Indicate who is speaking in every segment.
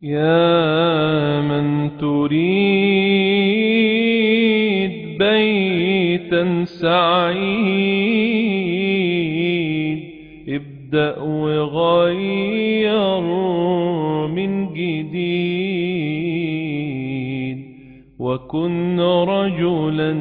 Speaker 1: يا من تريد بيتا سعيد، ابدأ وغير من جديد، وكن رجلا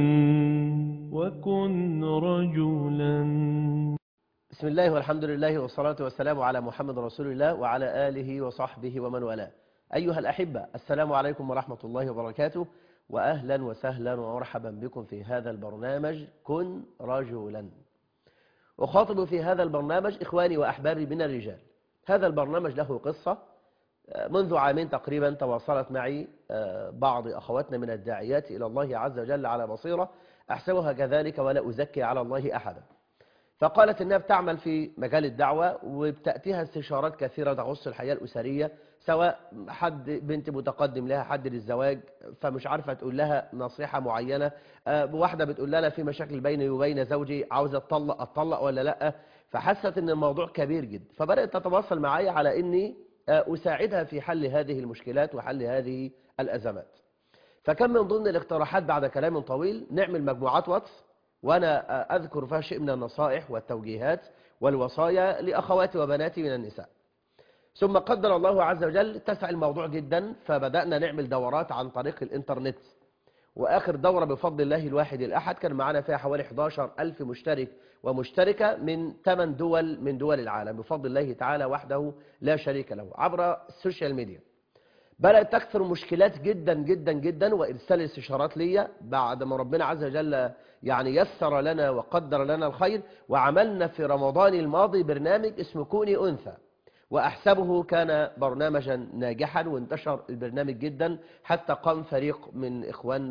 Speaker 1: وكن رجلا.
Speaker 2: بسم الله والحمد لله والصلاة والسلام على محمد رسول الله وعلى آله وصحبه ومن والاه. أيها الأحبة، السلام عليكم ورحمة الله وبركاته، وأهلا وسهلا ومرحبا بكم في هذا البرنامج كن رجلا. أخاطب في هذا البرنامج إخواني وأحبابي من الرجال. هذا البرنامج له قصة. منذ عامين تقريبا تواصلت معي بعض أخواتنا من الداعيات إلى الله عز وجل على بصيرة، أحسبها كذلك ولا أزكي على الله أحدا. فقالت إنها بتعمل في مجال الدعوة وبتأتيها استشارات كثيرة تخص الحياة الأسرية، سواء حد بنت متقدم لها حد للزواج، فمش عارفة تقول لها نصيحة معينة. واحدة بتقول لها في مشاكل بيني وبين زوجي، عاوزة أطلق ولا لأ. فحست إن الموضوع كبير جدا، فبدأت تتواصل معي على إني أساعدها في حل هذه المشكلات وحل هذه الأزمات. فكان من ضمن الاقتراحات بعد كلام طويل نعمل مجموعات واتس، وأنا أذكر فيها شيء من النصائح والتوجيهات والوصايا لأخواتي وبناتي من النساء. ثم قدر الله عز وجل اتسع الموضوع جدا، فبدأنا نعمل دورات عن طريق الإنترنت. وآخر دورة بفضل الله الواحد الأحد كان معنا فيها حوالي 11,000 مشترك ومشتركة من 8 دول من دول العالم بفضل الله تعالى وحده لا شريك له عبر السوشيال ميديا. بدأت تكثر مشكلات جدا جدا جدا، وإرسال استشارات ليا بعد ما ربنا عز وجل يعني يسر لنا وقدر لنا الخير. وعملنا في رمضان الماضي برنامج اسمه كوني أنثى، وأحسبه كان برنامجا ناجحا، وانتشر البرنامج جدا حتى قام فريق من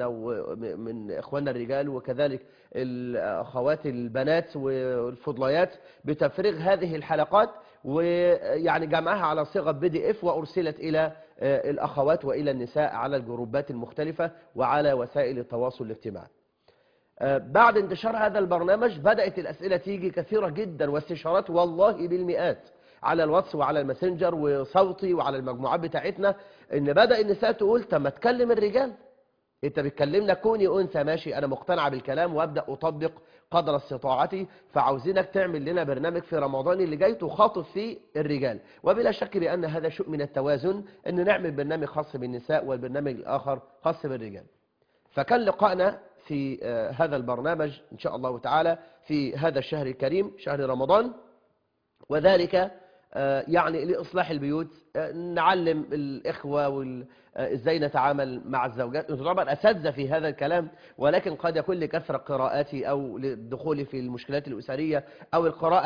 Speaker 2: إخواننا الرجال وكذلك الأخوات البنات والفضليات بتفريغ هذه الحلقات، ويعني جمعها على صيغة PDF وأرسلت إلى الأخوات وإلى النساء على الجروبات المختلفة وعلى وسائل التواصل الاجتماعي. بعد انتشار هذا البرنامج بدأت الأسئلة تيجي كثيرة جدا واستشارات والله بالمئات على الواتس وعلى الماسنجر وصوتي وعلى المجموعات بتاعتنا، ان بدأ النساء تقول طب ما تكلم الرجال، انت بتكلمنا كوني انثى، ماشي انا مقتنعه بالكلام وابدا اطبق قدر استطاعتي، فعاوزينك تعمل لنا برنامج في رمضان اللي جاي تخاطب فيه الرجال. وبلا شك بان هذا شيء من التوازن، ان نعمل برنامج خاص بالنساء والبرنامج الاخر خاص بالرجال. فكان لقائنا في هذا البرنامج ان شاء الله تعالى في هذا الشهر الكريم شهر رمضان، وذلك يعني لإصلاح البيوت. نعلم الإخوة إزاي نتعامل مع الزوجات. أنتم طبعا أساتذة في هذا الكلام، ولكن قد يكون لكثرة قراءاتي أو للدخول في المشكلات الأسرية أو القراءة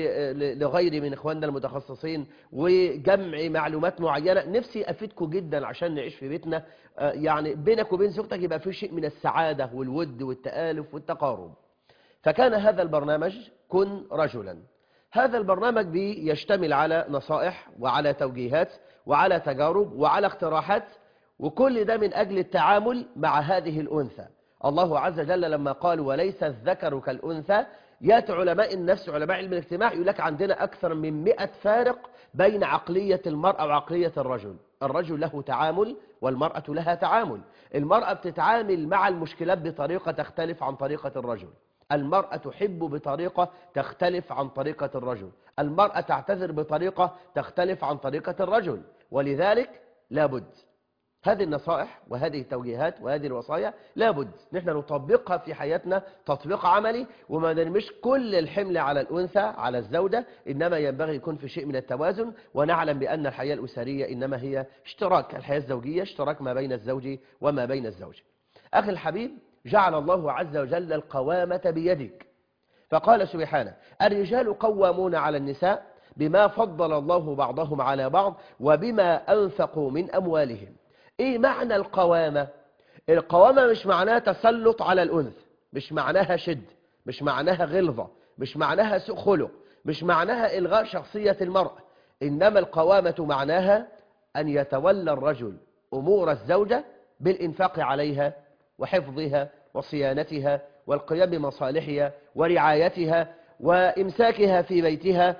Speaker 2: لغيري من إخواننا المتخصصين وجمع معلومات معينة. نفسي أفيدكم جدا عشان نعيش في بيتنا يعني بينك وبين زوجتك يبقى في شيء من السعادة والود والتآلف والتقارب. فكان هذا البرنامج كن رجلا. هذا البرنامج بيشتمل على نصائح وعلى توجيهات وعلى تجارب وعلى اقتراحات، وكل ده من أجل التعامل مع هذه الأنثى. الله عز وجل لما قال وليس الذكر كالأنثى، يأتي علماء النفس علماء علم الاجتماع يقول لك عندنا أكثر من 100 فارق بين عقلية المرأة وعقلية الرجل. الرجل له تعامل والمرأة لها تعامل. المرأة بتتعامل مع المشكلات بطريقة تختلف عن طريقة الرجل. المرأة تحب بطريقة تختلف عن طريقة الرجل. المرأة تعتذر بطريقة تختلف عن طريقة الرجل. ولذلك لابد هذه النصائح وهذه التوجيهات وهذه الوصايا لابد نحن نطبقها في حياتنا تطبيق عملي، وما نرميش كل الحمل على الأنثى على الزوجة، إنما ينبغي يكون في شيء من التوازن. ونعلم بأن الحياة الأسرية إنما هي اشتراك، الحياة الزوجية اشتراك ما بين الزوج وما بين الزوج. أخي الحبيب، جعل الله عز وجل القوامة بيدك، فقال سبحانه الرجال قوامون على النساء بما فضل الله بعضهم على بعض وبما أنفقوا من أموالهم. إيه معنى القوامة؟ القوامة مش معناها تسلط على الأنثى، مش معناها شد، مش معناها غلظة، مش معناها سوء خلق، مش معناها إلغاء شخصية المرأة. إنما القوامة معناها أن يتولى الرجل أمور الزوجة بالإنفاق عليها وحفظها وصيانتها والقيام بمصالحها ورعايتها وإمساكها في بيتها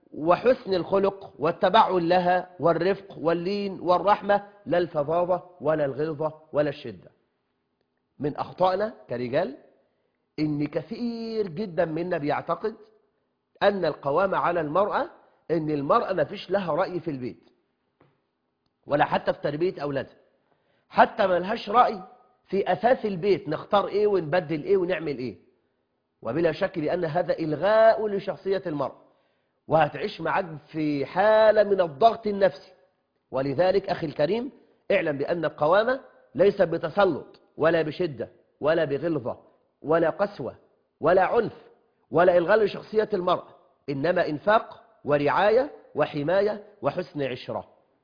Speaker 2: وحسن الخلق والتبعل لها والرفق واللين والرحمة، لا الفظاظة ولا الغلظة ولا الشدة. من أخطائنا كرجال إن كثير جدا منا بيعتقد أن القوامة على المرأة إن المرأة ما فيش لها رأي في البيت ولا حتى في تربية أولادها، حتى ما لهاش رأي في أساس البيت، نختار إيه ونبدل إيه ونعمل إيه. وبلا شك لأن هذا إلغاء لشخصية المرأة، وهتعيش معك في حالة من الضغط النفسي. ولذلك أخي الكريم اعلم بأن القوامة ليس بتسلط ولا بشدة ولا بغلظة ولا قسوة ولا عنف ولا إلغاء لشخصية المرأة، إنما إنفاق ورعاية وحماية وحسن عشرة.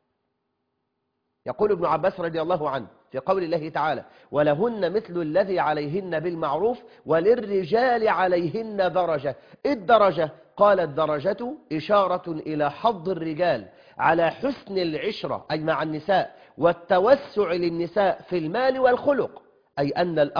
Speaker 2: يقول ابن عباس رضي الله عنه في قول الله تعالى: ولهن مثل الذي عليهن بالمعروف وللرجال عليهن درجة. الدرجة قال الدرجة إشارة إلى حظ الرجال على حسن العشرة أي مع النساء والتوسع للنساء في المال والخلق، أي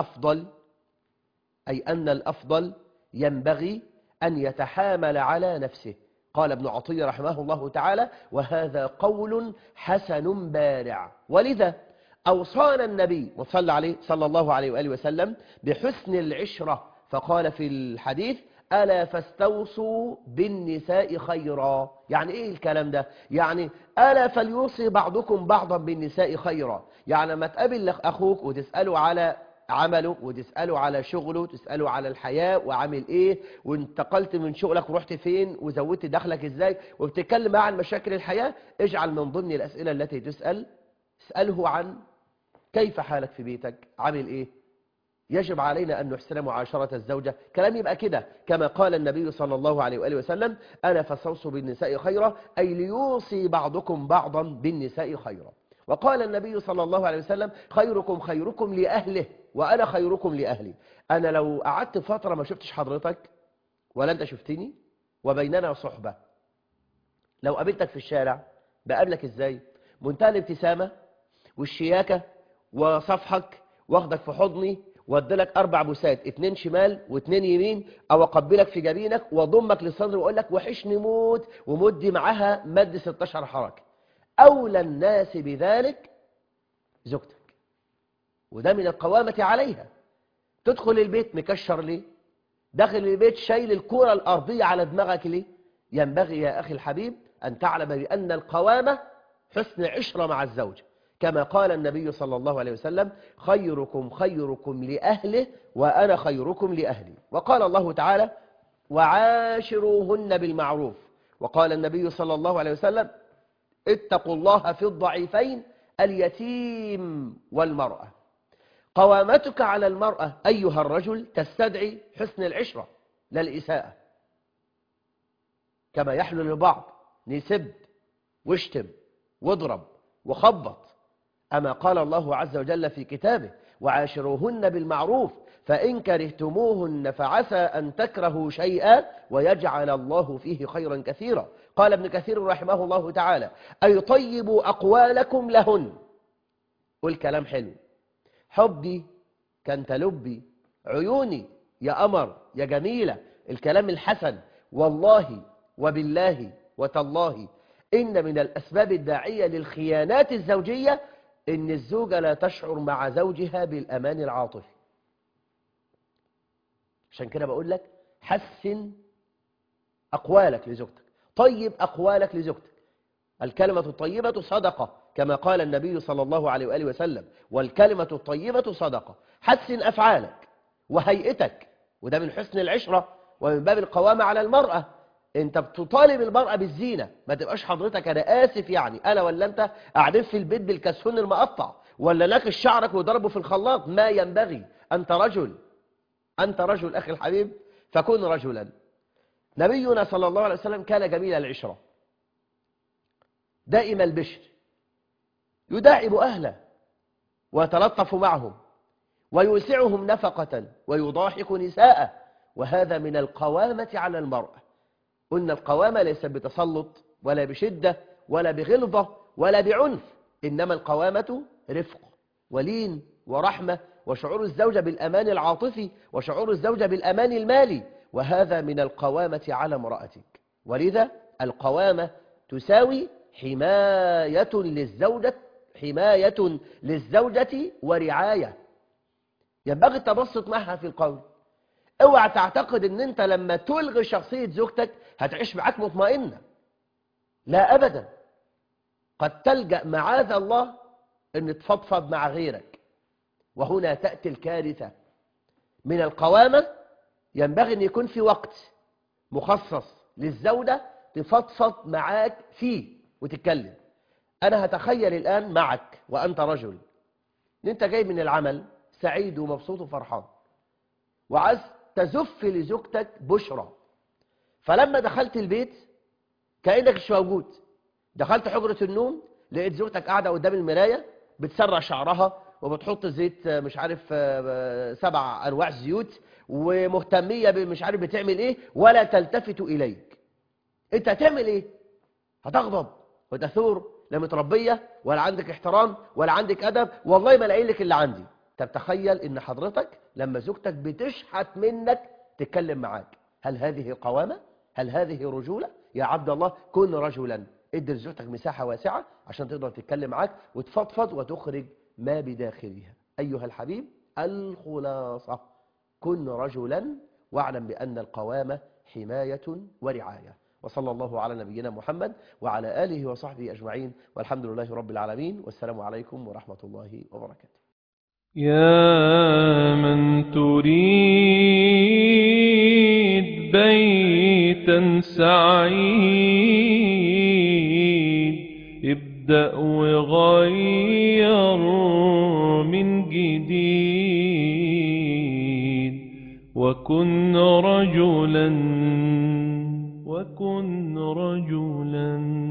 Speaker 2: أن الأفضل ينبغي أن يتحامل على نفسه. قال ابن عطية رحمه الله تعالى: وهذا قول حسن بارع. ولذا أوصانا النبي وصلى عليه صلى الله عليه وآله وسلم بحسن العشرة، فقال في الحديث: ألا فاستوصوا بالنساء خيرا. يعني إيه الكلام ده؟ يعني ألا فليوصي بعضكم بعضا بالنساء خيرا. يعني لما تقابل أخوك وتسأله على عمله وتسأله على شغله وتسأله على الحياة وعامل ايه وانتقلت من شغلك ورحت فين وزودت دخلك ازاي وبتتكلم معه عن مشاكل الحياة، اجعل من ضمن الأسئلة التي اسأله عن كيف حالك في بيتك، عامل ايه. يجب علينا أن نحسن معاشرة الزوجة. كلام يبقى كده كما قال النبي صلى الله عليه وآله وسلم: ألا فاستوصوا بالنساء خيرا، أي ليوصي بعضكم بعضا بالنساء خيرا. وقال النبي صلى الله عليه وسلم: خيركم خيركم لأهله وأنا خيركم لأهلي. أنا لو قعدت فترة ما شفتش حضرتك ولا أنت شفتني وبيننا صحبة، لو قابلتك في الشارع بقابلك إزاي؟ منتهى الابتسامة والشياكة وصفحك واخدك في حضني وادلك 4 بوسات، 2 شمال و2 يمين، او اقبلك في جبينك واضمك للصدر واقول لك وحشني موت ومدي معاها مد 16 حركه. اولى الناس بذلك زوجتك، وده من القوامه عليها. تدخل البيت مكشر ليه؟ داخل البيت شايل الكره الارضيه على دماغك ليه؟ ينبغي يا اخي الحبيب ان تعلم بان القوامه حسن عشره مع الزوجه، كما قال النبي صلى الله عليه وسلم: خيركم خيركم لأهله وأنا خيركم لأهلي. وقال الله تعالى: وعاشروهن بالمعروف. وقال النبي صلى الله عليه وسلم: اتقوا الله في الضعيفين اليتيم والمرأة. قوامتك على المرأة أيها الرجل تستدعي حسن العشرة لا الإساءة، كما يحلو للبعض نسب واشتم واضرب وخبط. أما قال الله عز وجل في كتابه: وعاشروهن بالمعروف فإن كرهتموهن فعسى أن تكرهوا شيئا ويجعل الله فيه خيرا كثيرا. قال ابن كثير رحمه الله تعالى: أي طيبوا أقوالكم لهن. قل كلام حلو، حبي كانت لبي، عيوني يا قمر يا جميلة، الكلام الحسن. والله وبالله وتالله إن من الأسباب الداعية للخيانات الزوجية إن الزوجة لا تشعر مع زوجها بالأمان العاطفي. عشان كده بقول لك حسن أقوالك لزوجتك، طيب أقوالك لزوجتك. الكلمة الطيبة صدقة كما قال النبي صلى الله عليه وآله وسلم: والكلمة الطيبة صدقة. حسن أفعالك وهيئتك، وده من حسن العشرة ومن باب القوامة على المرأة. انت بتطالب المرأة بالزينة، ما تبقاش حضرتك انا اسف يعني انا ولا انت قاعدين في البيت بالكسفون المقطع ولا ناكش شعرك وضربه في الخلاط. ما ينبغي. انت رجل اخي الحبيب، فكن رجلا. نبينا صلى الله عليه وسلم كان جميل العشرة، دائم البشر، يداعب اهله ويتلطف معهم ويوسعهم نفقة ويضاحك نساءه، وهذا من القوامة على المرأة. قلنا القوامة ليست بتسلط ولا بشدة ولا بغلظة ولا بعنف، إنما القوامة رفق ولين ورحمة وشعور الزوجة بالأمان العاطفي وشعور الزوجة بالأمان المالي، وهذا من القوامة على امرأتك. ولذا القوامة تساوي حماية للزوجة ورعاية. ينبغي التبسط معها في القول. اوعى تعتقد ان انت لما تلغي شخصية زوجتك هتعيش معاك مطمئنة، لا ابدا. قد تلجأ معاذ الله ان تفضفض مع غيرك، وهنا تأتي الكارثة. من القوامة ينبغي ان يكون في وقت مخصص للزوجة تفضفض معاك فيه وتتكلم. انا هتخيل الان معك وانت رجل ان انت جاي من العمل سعيد ومبسوط وفرحان، وعايز تزف لزوجتك بشرى. فلما دخلت البيت كأنك مش موجود، دخلت حجرة النوم لقيت زوجتك قاعدة قدام المراية بتسرع شعرها وبتحط زيت مش عارف 7 أنواع زيوت، ومهتمية مش عارف بتعمل ايه، ولا تلتفت إليك. انت هتعمل ايه؟ هتغضب وتثور، لا متربية ولا عندك احترام ولا عندك أدب، والله ما لاقي لك اللي عندي. طب تخيل ان حضرتك لما زوجتك بتشحت منك تتكلم معاك، هل هذه قوامة؟ هل هذه رجولة؟ يا عبد الله كن رجلا، ادي لزوجتك مساحة واسعة عشان تقدر تتكلم معاك وتفضفض وتخرج ما بداخلها. أيها الحبيب، الخلاصة: كن رجلا واعلم بأن القوامة حماية ورعاية. وصلى الله على نبينا محمد وعلى آله وصحبه أجمعين، والحمد لله رب العالمين، والسلام عليكم ورحمة الله وبركاته.
Speaker 1: يا من تريد بيتا سعيد، ابدأ وغير من جديد، وكن رجلا